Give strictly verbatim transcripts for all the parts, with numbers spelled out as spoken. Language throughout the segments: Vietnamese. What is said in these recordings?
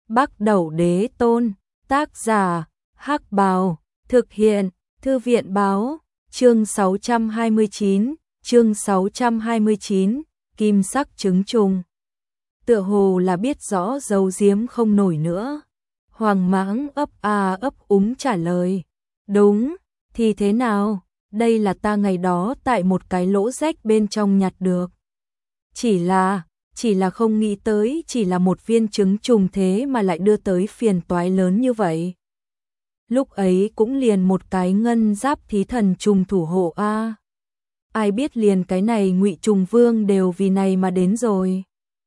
Bắc Đẩu Đế Tôn, tác giả, Hắc Bào, thực hiện, Thư viện Báo, chương sáu trăm hai mươi chín, chương sáu trăm hai mươi chín, kim sắc trứng trùng. Tựa hồ là biết rõ giấu giếm không nổi nữa. Hoàng Mãng ấp a ấp úng trả lời, đúng, thì thế nào, đây là ta ngày đó tại một cái lỗ rách bên trong nhặt được. Chỉ là, chỉ là không nghĩ tới chỉ là một viên trứng trùng thế mà lại đưa tới phiền toái lớn như vậy. Lúc ấy cũng liền một cái ngân giáp thí thần trùng thủ hộ a. Ai biết liền cái này Ngụy Trùng Vương đều vì này mà đến rồi.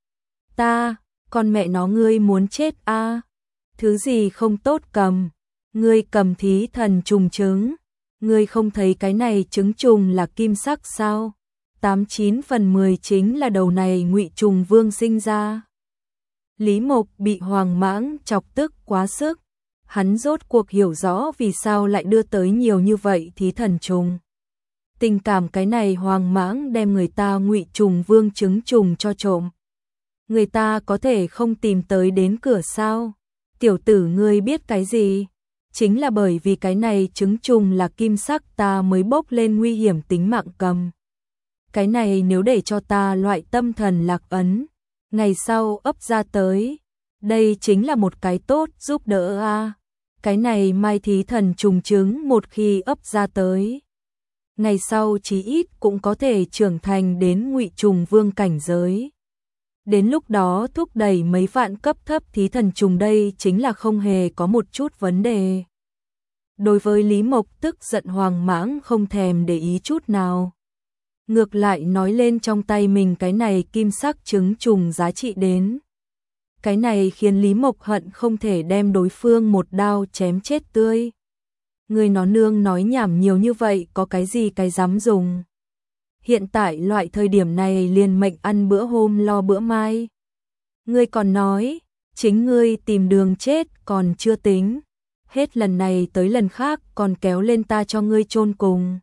Ta, con mẹ nó ngươi muốn chết a. Thứ gì không tốt cầm, ngươi cầm thí thần trùng trứng, ngươi không thấy cái này trứng trùng là kim sắc sao? Tám chín phần mười chính là đầu này Ngụy Trùng Vương sinh ra. Lý Mộc bị Hoàng Mãng chọc tức quá sức, hắn rốt cuộc hiểu rõ vì sao lại đưa tới nhiều như vậy thí thần trùng. Tình cảm cái này Hoàng Mãng đem người ta Ngụy Trùng Vương trứng trùng cho trộm. Người ta có thể không tìm tới đến cửa sao? Tiểu tử ngươi biết cái gì? Chính là bởi vì cái này trứng trùng là kim sắc ta mới bốc lên nguy hiểm tính mạng cầm. Cái này nếu để cho ta loại tâm thần lạc ấn, ngày sau ấp ra tới, đây chính là một cái tốt giúp đỡ a. Cái này mai thí thần trùng trứng một khi ấp ra tới, ngày sau chí ít cũng có thể trưởng thành đến Ngụy Trùng Vương cảnh giới. Đến lúc đó thúc đẩy mấy vạn cấp thấp thí thần trùng đây chính là không hề có một chút vấn đề. Đối với Lý Mộc tức giận Hoàng Mãng không thèm để ý chút nào. Ngược lại nói lên trong tay mình cái này kim sắc trứng trùng giá trị đến. Cái này khiến Lý Mộc hận không thể đem đối phương một đao chém chết tươi. Người nó nương nói nhảm nhiều như vậy có cái gì cái dám dùng. Hiện tại loại thời điểm này liền mệnh ăn bữa hôm lo bữa mai. Ngươi còn nói, chính ngươi tìm đường chết còn chưa tính. Hết lần này tới lần khác còn kéo lên ta cho ngươi chôn cùng.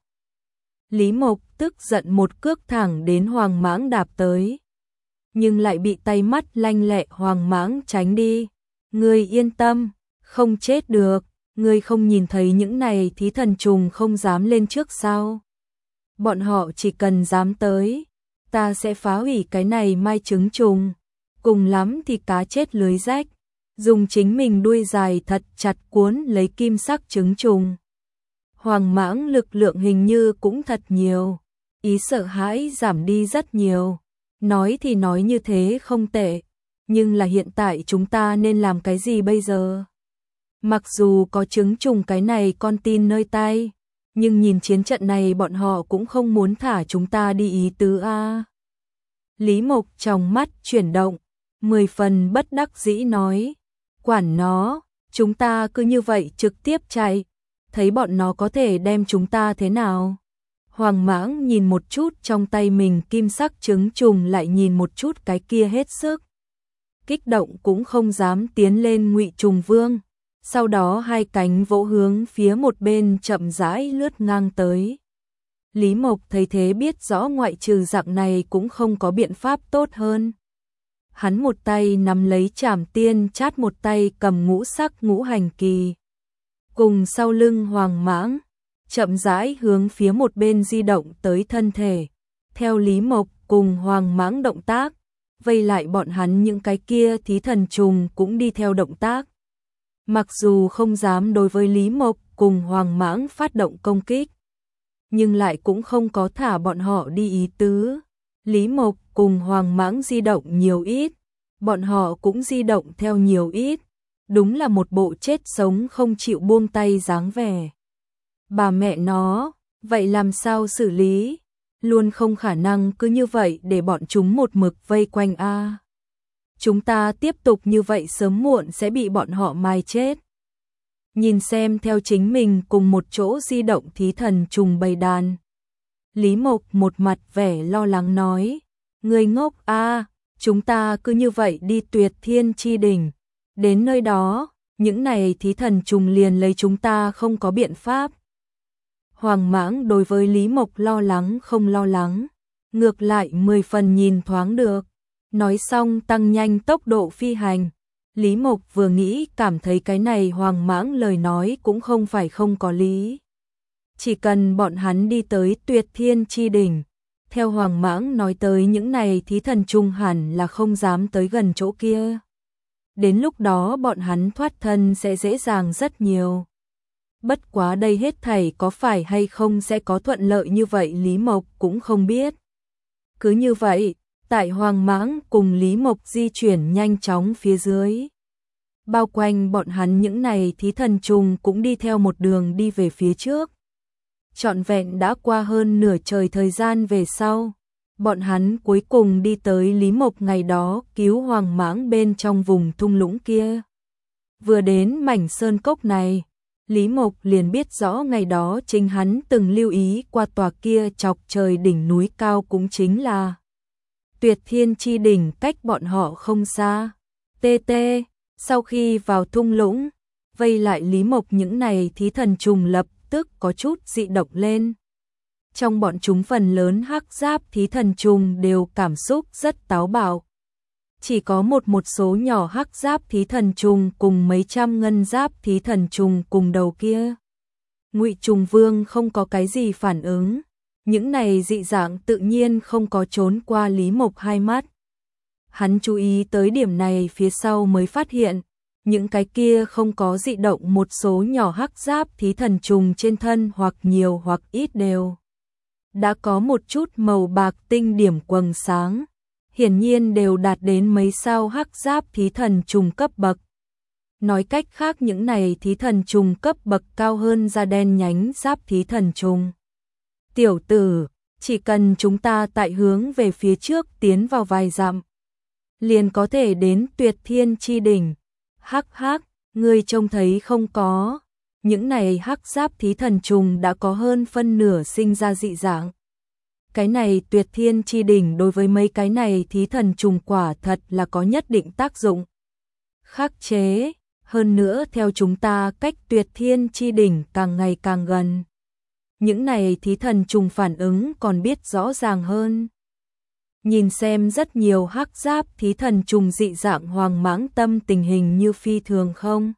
Lý Mộc tức giận một cước thẳng đến Hoàng Mãng đạp tới. Nhưng lại bị tay mắt lanh lẹ Hoàng Mãng tránh đi. Ngươi yên tâm, không chết được, ngươi không nhìn thấy những này thí thần trùng không dám lên trước sao. Bọn họ chỉ cần dám tới, ta sẽ phá hủy cái này mai trứng trùng. Cùng lắm thì cá chết lưới rách, dùng chính mình đuôi dài thật chặt cuốn lấy kim sắc trứng trùng. Hoàng Mãng lực lượng hình như cũng thật nhiều, ý sợ hãi giảm đi rất nhiều. Nói thì nói như thế không tệ, nhưng là hiện tại chúng ta nên làm cái gì bây giờ? Mặc dù có trứng trùng cái này con tin nơi tay, nhưng nhìn chiến trận này bọn họ cũng không muốn thả chúng ta đi ý tứ a. Lý Mộc trong mắt chuyển động, mười phần bất đắc dĩ nói, quản nó, chúng ta cứ như vậy trực tiếp chạy, thấy bọn nó có thể đem chúng ta thế nào. Hoàng Mãng nhìn một chút trong tay mình kim sắc trứng trùng lại nhìn một chút cái kia hết sức. Kích động cũng không dám tiến lên Ngụy Trùng Vương. Sau đó hai cánh vỗ hướng phía một bên chậm rãi lướt ngang tới. Lý Mộc thấy thế biết rõ ngoại trừ dạng này cũng không có biện pháp tốt hơn. Hắn một tay nắm lấy trảm tiên chát một tay cầm ngũ sắc ngũ hành kỳ. Cùng sau lưng Hoàng Mãng, chậm rãi hướng phía một bên di động tới thân thể. Theo Lý Mộc cùng Hoàng Mãng động tác, vây lại bọn hắn những cái kia thí thần trùng cũng đi theo động tác. Mặc dù không dám đối với Lý Mộc cùng Hoàng Mãng phát động công kích, nhưng lại cũng không có thả bọn họ đi ý tứ. Lý Mộc cùng Hoàng Mãng di động nhiều ít, bọn họ cũng di động theo nhiều ít. Đúng là một bộ chết sống không chịu buông tay dáng vẻ. Bà mẹ nó, vậy làm sao xử lý? Luôn không khả năng cứ như vậy để bọn chúng một mực vây quanh a. Chúng ta tiếp tục như vậy sớm muộn sẽ bị bọn họ mai chết. Nhìn xem theo chính mình cùng một chỗ di động thí thần trùng bầy đàn. Lý Mộc một mặt vẻ lo lắng nói, người ngốc a, chúng ta cứ như vậy đi Tuyệt Thiên Chi Đỉnh. Đến nơi đó, những này thí thần trùng liền lấy chúng ta không có biện pháp. Hoàng Mãng đối với Lý Mộc lo lắng không lo lắng, ngược lại mười phần nhìn thoáng được. Nói xong tăng nhanh tốc độ phi hành, Lý Mộc vừa nghĩ cảm thấy cái này Hoàng Mãng lời nói cũng không phải không có lý. Chỉ cần bọn hắn đi tới Tuyệt Thiên Chi Đỉnh, theo Hoàng Mãng nói tới những này thí thần trùng hẳn là không dám tới gần chỗ kia. Đến lúc đó bọn hắn thoát thân sẽ dễ dàng rất nhiều. Bất quá đây hết thảy có phải hay không sẽ có thuận lợi như vậy Lý Mộc cũng không biết. Cứ như vậy, tại Hoàng Mãng cùng Lý Mộc di chuyển nhanh chóng phía dưới. Bao quanh bọn hắn những này thí thần trùng cũng đi theo một đường đi về phía trước. Trọn vẹn đã qua hơn nửa trời thời gian về sau, bọn hắn cuối cùng đi tới Lý Mộc ngày đó cứu Hoàng Mãng bên trong vùng thung lũng kia. Vừa đến mảnh sơn cốc này, Lý Mộc liền biết rõ ngày đó chính hắn từng lưu ý qua tòa kia chọc trời đỉnh núi cao cũng chính là Tuyệt Thiên Chi Đỉnh cách bọn họ không xa. Tê tê, sau khi vào thung lũng, vây lại Lý Mộc những này thí thần trùng lập tức có chút dị động lên. Trong bọn chúng phần lớn hắc giáp thí thần trùng đều cảm xúc rất táo bạo. Chỉ có một một số nhỏ hắc giáp thí thần trùng cùng mấy trăm ngân giáp thí thần trùng cùng đầu kia. Ngụy Trùng Vương không có cái gì phản ứng. Những này dị dạng tự nhiên không có trốn qua Lý Mộc hai mắt. Hắn chú ý tới điểm này phía sau mới phát hiện, những cái kia không có dị động một số nhỏ hắc giáp thí thần trùng trên thân hoặc nhiều hoặc ít đều. Đã có một chút màu bạc tinh điểm quầng sáng, hiển nhiên đều đạt đến mấy sao hắc giáp thí thần trùng cấp bậc. Nói cách khác những này thí thần trùng cấp bậc cao hơn da đen nhánh giáp thí thần trùng. Tiểu tử, chỉ cần chúng ta tại hướng về phía trước tiến vào vài dặm, liền có thể đến Tuyệt Thiên Chi Đỉnh. Hắc hắc, ngươi trông thấy không có, những này hắc giáp thí thần trùng đã có hơn phân nửa sinh ra dị dạng. Cái này Tuyệt Thiên Chi Đỉnh đối với mấy cái này thí thần trùng quả thật là có nhất định tác dụng khắc chế, hơn nữa theo chúng ta cách Tuyệt Thiên Chi Đỉnh càng ngày càng gần. Những này thí thần trùng phản ứng còn biết rõ ràng hơn. Nhìn xem rất nhiều hắc giáp thí thần trùng dị dạng Hoàng Mãng tâm tình hình như phi thường không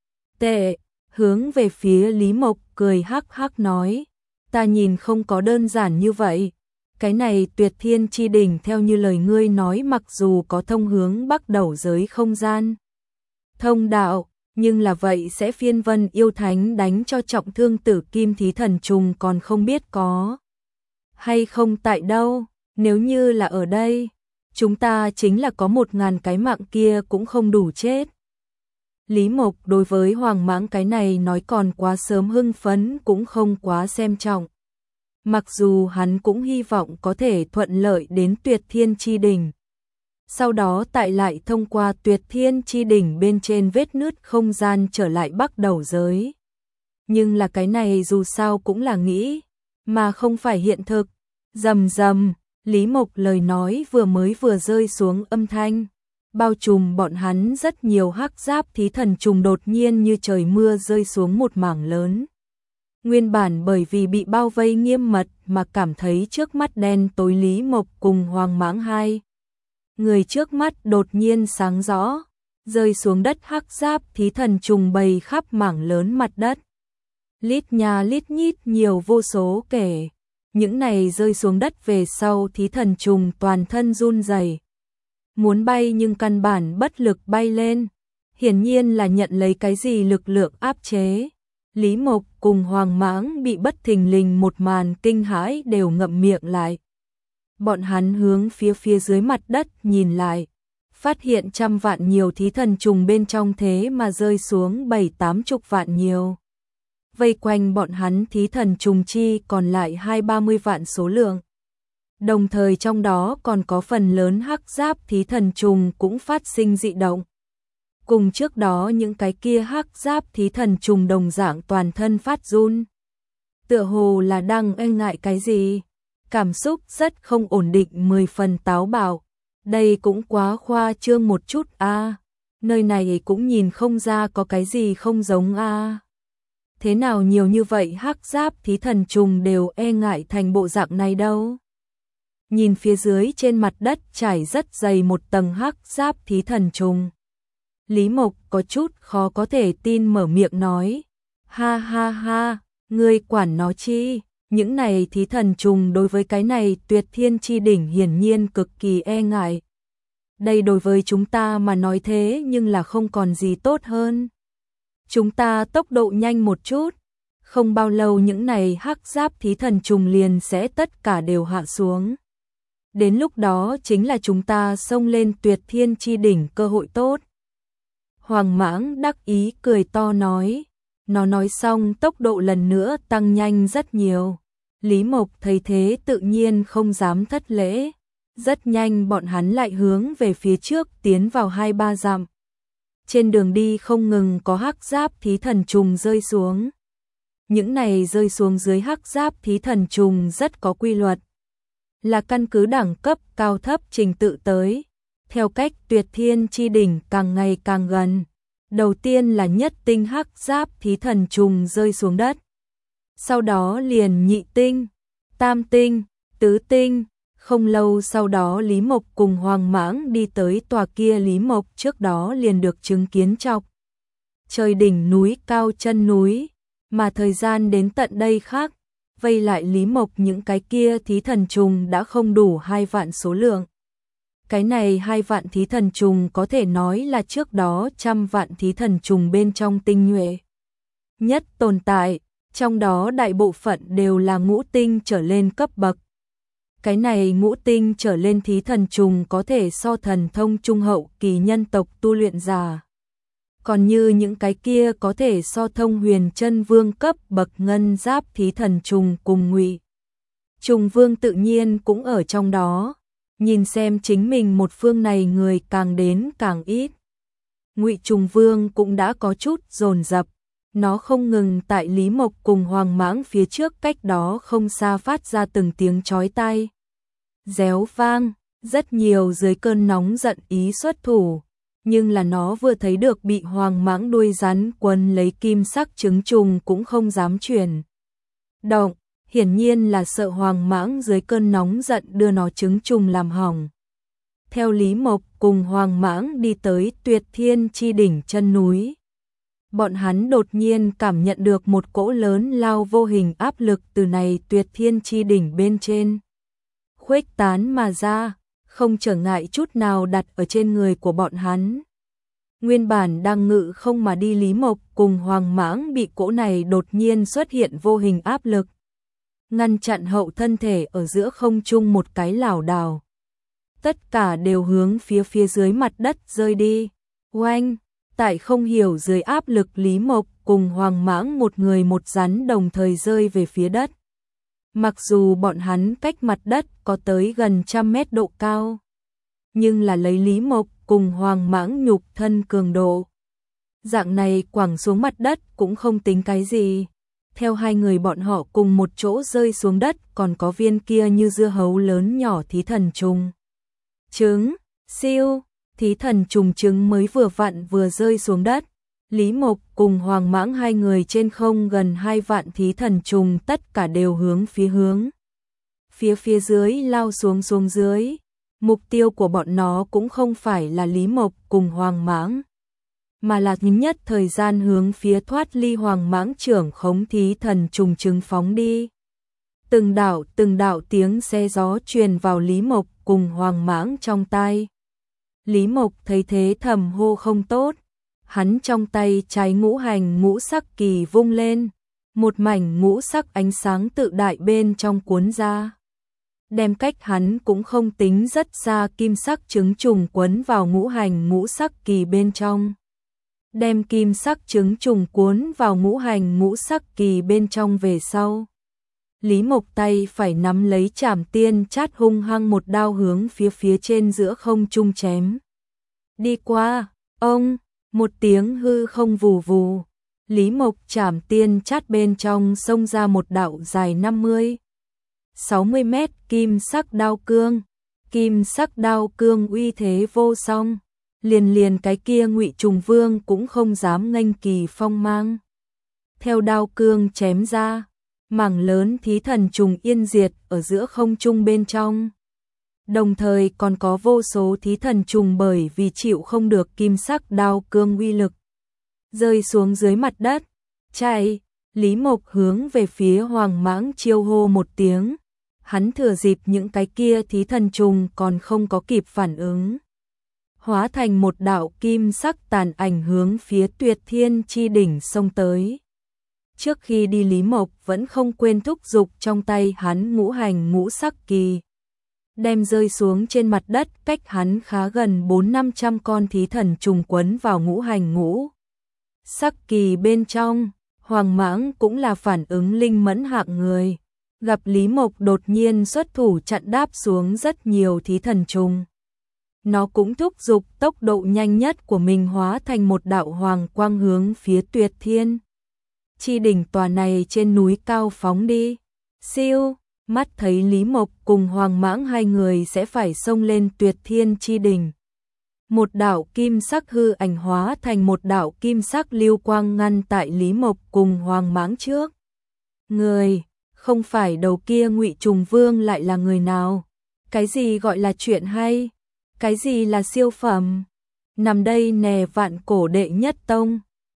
tệ, hướng về phía Lý Mộc cười hắc hắc nói, ta nhìn không có đơn giản như vậy. Cái này Tuyệt Thiên Chi Đỉnh theo như lời ngươi nói mặc dù có thông hướng bắc đầu giới không gian thông đạo, nhưng là vậy sẽ phiên vân yêu thánh đánh cho trọng thương tử kim thí thần trùng còn không biết có hay không tại đâu. Nếu như là ở đây, chúng ta chính là có một ngàn cái mạng kia cũng không đủ chết. Lý Mộc đối với Hoàng Mãng cái này nói còn quá sớm hưng phấn cũng không quá xem trọng. Mặc dù hắn cũng hy vọng có thể thuận lợi đến Tuyệt Thiên Chi Đỉnh. Sau đó tại lại thông qua Tuyệt Thiên Chi Đỉnh bên trên vết nứt không gian trở lại bắc đầu giới. Nhưng là cái này dù sao cũng là nghĩ, mà không phải hiện thực. Rầm rầm, Lý Mộc lời nói vừa mới vừa rơi xuống âm thanh, bao trùm bọn hắn rất nhiều hắc giáp thí thần trùng đột nhiên như trời mưa rơi xuống một mảng lớn. Nguyên bản bởi vì bị bao vây nghiêm mật mà cảm thấy trước mắt đen tối Lý Mộc cùng Hoàng Mãng hai người trước mắt đột nhiên sáng rõ, rơi xuống đất hắc giáp thí thần trùng bầy khắp mảng lớn mặt đất. Lít nhà lít nhít nhiều vô số kể. Những này rơi xuống đất về sau thí thần trùng toàn thân run rẩy, muốn bay nhưng căn bản bất lực bay lên, hiển nhiên là nhận lấy cái gì lực lượng áp chế. Lý Mộc cùng Hoàng Mãng bị bất thình lình một màn kinh hãi đều ngậm miệng lại. Bọn hắn hướng phía phía dưới mặt đất nhìn lại, phát hiện trăm vạn nhiều thí thần trùng bên trong thế mà rơi xuống bảy tám chục vạn nhiều. Vây quanh bọn hắn thí thần trùng chi còn lại hai ba mươi vạn số lượng. Đồng thời trong đó còn có phần lớn hắc giáp thí thần trùng cũng phát sinh dị động. Cùng trước đó những cái kia hắc giáp thí thần trùng đồng dạng toàn thân phát run. Tựa hồ là đang e ngại cái gì, cảm xúc rất không ổn định, mười phần táo bạo. Đây cũng quá khoa trương một chút a. À, nơi này cũng nhìn không ra có cái gì không giống a. À. Thế nào nhiều như vậy hắc giáp thí thần trùng đều e ngại thành bộ dạng này đâu. Nhìn phía dưới trên mặt đất trải rất dày một tầng hắc giáp thí thần trùng. Lý Mộc có chút khó có thể tin mở miệng nói, ha ha ha, ngươi quản nó chi, những này thí thần trùng đối với cái này Tuyệt Thiên chi đỉnh hiển nhiên cực kỳ e ngại. Đây đối với chúng ta mà nói thế nhưng là không còn gì tốt hơn. Chúng ta tốc độ nhanh một chút, không bao lâu những này hắc giáp thí thần trùng liền sẽ tất cả đều hạ xuống. Đến lúc đó chính là chúng ta xông lên Tuyệt Thiên chi đỉnh cơ hội tốt. Hoàng Mãng đắc ý cười to nói. Nó nói xong tốc độ lần nữa tăng nhanh rất nhiều. Lý Mộc thấy thế tự nhiên không dám thất lễ. Rất nhanh bọn hắn lại hướng về phía trước tiến vào hai ba dặm. Trên đường đi không ngừng có hắc giáp thí thần trùng rơi xuống. Những này rơi xuống dưới hắc giáp thí thần trùng rất có quy luật. Là căn cứ đẳng cấp cao thấp trình tự tới. Theo cách Tuyệt Thiên chi đỉnh càng ngày càng gần. Đầu tiên là nhất tinh hắc giáp thí thần trùng rơi xuống đất. Sau đó liền nhị tinh, tam tinh, tứ tinh. Không lâu sau đó Lý Mộc cùng Hoàng Mãng đi tới tòa kia Lý Mộc trước đó liền được chứng kiến chọc. Trời đỉnh núi cao chân núi, mà thời gian đến tận đây khác, vây lại Lý Mộc những cái kia thí thần trùng đã không đủ hai vạn số lượng. Cái này hai vạn thí thần trùng có thể nói là trước đó trăm vạn thí thần trùng bên trong tinh nhuệ nhất tồn tại, trong đó đại bộ phận đều là ngũ tinh trở lên cấp bậc. Cái này ngũ tinh trở lên thí thần trùng có thể so thần thông trung hậu kỳ nhân tộc tu luyện giả. Còn như những cái kia có thể so thông huyền chân vương cấp bậc ngân giáp thí thần trùng cùng ngụy trùng vương tự nhiên cũng ở trong đó. Nhìn xem chính mình một phương này người càng đến càng ít. Ngụy trùng vương cũng đã có chút dồn dập. Nó không ngừng tại Lý Mộc cùng Hoàng Mãng phía trước cách đó không xa phát ra từng tiếng chói tai. Réo vang, rất nhiều dưới cơn nóng giận ý xuất thủ. Nhưng là nó vừa thấy được bị Hoàng Mãng đuôi rắn quấn lấy kim sắc trứng trùng cũng không dám chuyển động. Hiển nhiên là sợ Hoàng Mãng dưới cơn nóng giận đưa nó trứng trùng làm hỏng. Theo Lý Mộc cùng Hoàng Mãng đi tới Tuyệt Thiên chi đỉnh chân núi. Bọn hắn đột nhiên cảm nhận được một cỗ lớn lao vô hình áp lực từ này Tuyệt Thiên chi đỉnh bên trên. Khuếch tán mà ra, không trở ngại chút nào đặt ở trên người của bọn hắn. Nguyên bản đang ngự không mà đi Lý Mộc cùng Hoàng Mãng bị cỗ này đột nhiên xuất hiện vô hình áp lực. Ngăn chặn hậu thân thể ở giữa không trung một cái lảo đảo. Tất cả đều hướng phía phía dưới mặt đất rơi đi. Oanh, tại không hiểu dưới áp lực Lý Mộc cùng Hoàng Mãng một người một rắn đồng thời rơi về phía đất. Mặc dù bọn hắn cách mặt đất có tới gần trăm mét độ cao, nhưng là lấy Lý Mộc cùng Hoàng Mãng nhục thân cường độ. Dạng này quẳng xuống mặt đất cũng không tính cái gì. Theo hai người bọn họ cùng một chỗ rơi xuống đất còn có viên kia như dưa hấu lớn nhỏ thí thần trùng. Trứng, siêu, thí thần trùng trứng mới vừa vặn vừa rơi xuống đất. Lý Mộc cùng Hoàng Mãng hai người trên không gần hai vạn thí thần trùng tất cả đều hướng phía hướng. Phía phía dưới lao xuống xuống dưới. Mục tiêu của bọn nó cũng không phải là Lý Mộc cùng Hoàng Mãng, mà là những nhất thời gian hướng phía thoát ly Hoàng Mãng trưởng khống thí thần trùng trứng phóng đi. Từng đạo từng đạo tiếng xe gió truyền vào Lý Mộc cùng Hoàng Mãng trong tai. Lý Mộc thấy thế thầm hô không tốt. Hắn trong tay trái ngũ hành ngũ sắc kỳ vung lên. Một mảnh ngũ sắc ánh sáng tự đại bên trong cuốn ra. Đem cách hắn cũng không tính rất xa kim sắc trứng trùng quấn vào ngũ hành ngũ sắc kỳ bên trong. Đem kim sắc trứng trùng cuốn vào ngũ hành ngũ sắc kỳ bên trong về sau. Lý Mộc tay phải nắm lấy trảm tiên chát hung hăng một đao hướng phía phía trên giữa không trung chém. Đi qua, ông, một tiếng hư không vù vù. Lý Mộc trảm tiên chát bên trong xông ra một đạo dài năm mươi, sáu mươi mét kim sắc đao cương. Kim sắc đao cương uy thế vô song. Liền liền cái kia Ngụy Trùng Vương cũng không dám nghênh kỳ phong mang. Theo đao cương chém ra, mảng lớn thí thần trùng yên diệt ở giữa không trung bên trong. Đồng thời còn có vô số thí thần trùng bởi vì chịu không được kim sắc đao cương uy lực, rơi xuống dưới mặt đất. Chạy, Lý Mộc hướng về phía Hoàng Mãng chiêu hô một tiếng. Hắn thừa dịp những cái kia thí thần trùng còn không có kịp phản ứng, hóa thành một đạo kim sắc tàn ảnh hướng phía Tuyệt Thiên chi đỉnh xông tới. Trước khi đi Lý Mộc vẫn không quên thúc giục trong tay hắn ngũ hành ngũ sắc kỳ, đem rơi xuống trên mặt đất cách hắn khá gần bốn năm trăm con thí thần trùng quấn vào ngũ hành ngũ sắc kỳ bên trong. Hoàng Mãng cũng là phản ứng linh mẫn hạng người, gặp Lý Mộc đột nhiên xuất thủ chặn đáp xuống rất nhiều thí thần trùng. Nó cũng thúc giục tốc độ nhanh nhất của mình hóa thành một đạo hoàng quang hướng phía Tuyệt Thiên chi đỉnh tòa này trên núi cao phóng đi. Siêu, mắt thấy Lý Mộc cùng Hoàng Mãng hai người sẽ phải xông lên Tuyệt Thiên chi đỉnh. Một đạo kim sắc hư ảnh hóa thành một đạo kim sắc lưu quang ngăn tại Lý Mộc cùng Hoàng Mãng trước. Người, không phải đầu kia Ngụy Trùng Vương lại là người nào? Cái gì gọi là chuyện hay? Cái gì là siêu phẩm? Nằm đây nè vạn cổ đệ nhất tông.